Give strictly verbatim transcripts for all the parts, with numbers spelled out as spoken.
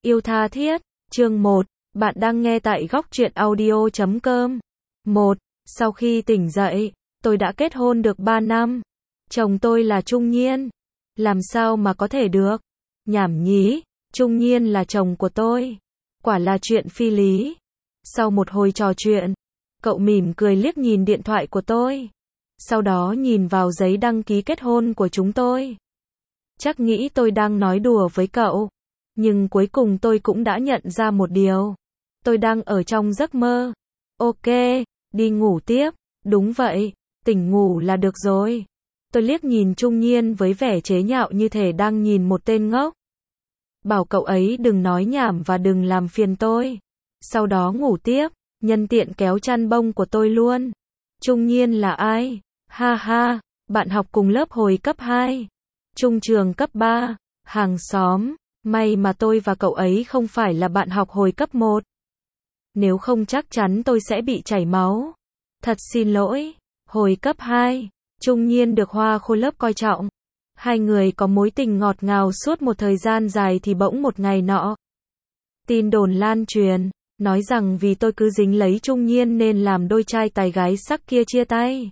yêu tha thiết, chương một, bạn đang nghe tại góc truyện audio chấm com. một. Sau khi tỉnh dậy, tôi đã kết hôn được ba năm. Chồng tôi là Trung Nhiên. Làm sao mà có thể được? Nhảm nhí, Trung Nhiên là chồng của tôi. Quả là chuyện phi lý. Sau một hồi trò chuyện, cậu mỉm cười liếc nhìn điện thoại của tôi. Sau đó nhìn vào giấy đăng ký kết hôn của chúng tôi. Chắc nghĩ tôi đang nói đùa với cậu. Nhưng cuối cùng tôi cũng đã nhận ra một điều. Tôi đang ở trong giấc mơ. Ok, đi ngủ tiếp. Đúng vậy, tỉnh ngủ là được rồi. Tôi liếc nhìn Trung Nhiên với vẻ chế nhạo như thể đang nhìn một tên ngốc. Bảo cậu ấy đừng nói nhảm và đừng làm phiền tôi. Sau đó ngủ tiếp, nhân tiện kéo chăn bông của tôi luôn. Trung Nhiên là ai? Ha ha, bạn học cùng lớp hồi cấp hai. Trung trường cấp ba, hàng xóm. May mà tôi và cậu ấy không phải là bạn học hồi cấp một. Nếu không chắc chắn tôi sẽ bị chảy máu. Thật xin lỗi. Hồi cấp hai, Trung Nhiên được Hoa Khôi lớp coi trọng. Hai người có mối tình ngọt ngào suốt một thời gian dài thì bỗng một ngày nọ. Tin đồn lan truyền, nói rằng vì tôi cứ dính lấy Trung Nhiên nên làm đôi trai tài gái sắc kia chia tay.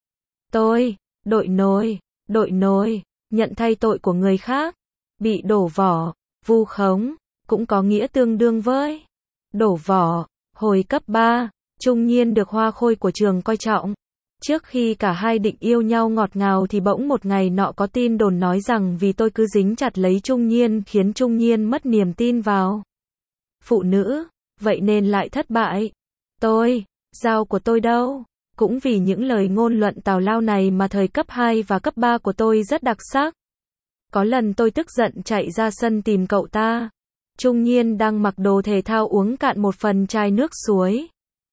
Tôi, đội nổi, đội nổi, nhận thay tội của người khác. Bị đổ vỏ, vu khống, cũng có nghĩa tương đương với đổ vỏ. Hồi cấp ba, Trung Nhiên được Hoa Khôi của trường coi trọng. Trước khi cả hai định yêu nhau ngọt ngào thì bỗng một ngày nọ có tin đồn nói rằng vì tôi cứ dính chặt lấy Trung Nhiên khiến Trung Nhiên mất niềm tin vào phụ nữ, vậy nên lại thất bại. Tôi, dao của tôi đâu? Cũng vì những lời ngôn luận tào lao này mà thời cấp hai và cấp ba của tôi rất đặc sắc. Có lần tôi tức giận chạy ra sân tìm cậu ta. Trung Nhiên đang mặc đồ thể thao uống cạn một phần chai nước suối.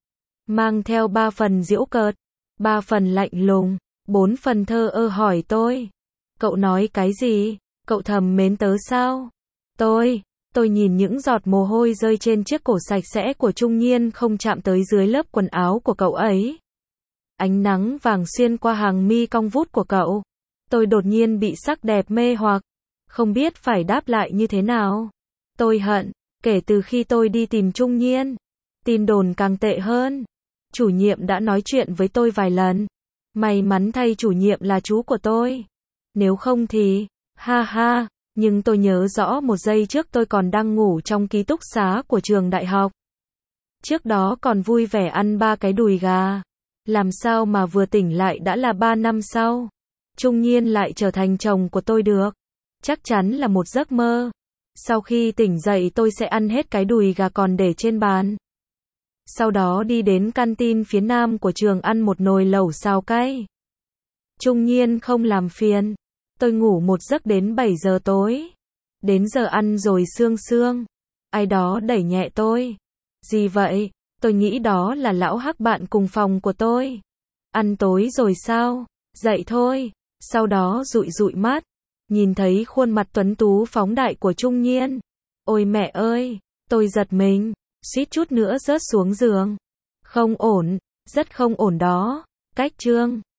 Mang theo ba phần giễu cợt, ba phần lạnh lùng, bốn phần thơ ơ hỏi tôi. Cậu nói cái gì? Cậu thầm mến tớ sao? Tôi, tôi nhìn những giọt mồ hôi rơi trên chiếc cổ sạch sẽ của Trung Nhiên không chạm tới dưới lớp quần áo của cậu ấy. Ánh nắng vàng xuyên qua hàng mi cong vút của cậu. Tôi đột nhiên bị sắc đẹp mê hoặc, không biết phải đáp lại như thế nào. Tôi hận, kể từ khi tôi đi tìm Trung Nhiên, tin đồn càng tệ hơn. Chủ nhiệm đã nói chuyện với tôi vài lần. May mắn thay chủ nhiệm là chú của tôi. Nếu không thì, ha ha, nhưng tôi nhớ rõ một giây trước tôi còn đang ngủ trong ký túc xá của trường đại học. Trước đó còn vui vẻ ăn ba cái đùi gà. Làm sao mà vừa tỉnh lại đã là ba năm sau. Trung Nhiên lại trở thành chồng của tôi được. Chắc chắn là một giấc mơ. Sau khi tỉnh dậy tôi sẽ ăn hết cái đùi gà còn để trên bàn. Sau đó đi đến canteen phía nam của trường ăn một nồi lẩu xào cay. Trung Nhiên không làm phiền. Tôi ngủ một giấc đến bảy giờ tối. Đến giờ ăn rồi sương sương. Ai đó đẩy nhẹ tôi. Gì vậy? Tôi nghĩ đó là lão hắc bạn cùng phòng của tôi. Ăn tối rồi sao? Dậy thôi. Sau đó dụi dụi mắt. Nhìn thấy khuôn mặt tuấn tú phóng đại của Trung Nhiên. Ôi mẹ ơi! Tôi giật mình. Suýt chút nữa rớt xuống giường. Không ổn. Rất không ổn đó. Cách chương.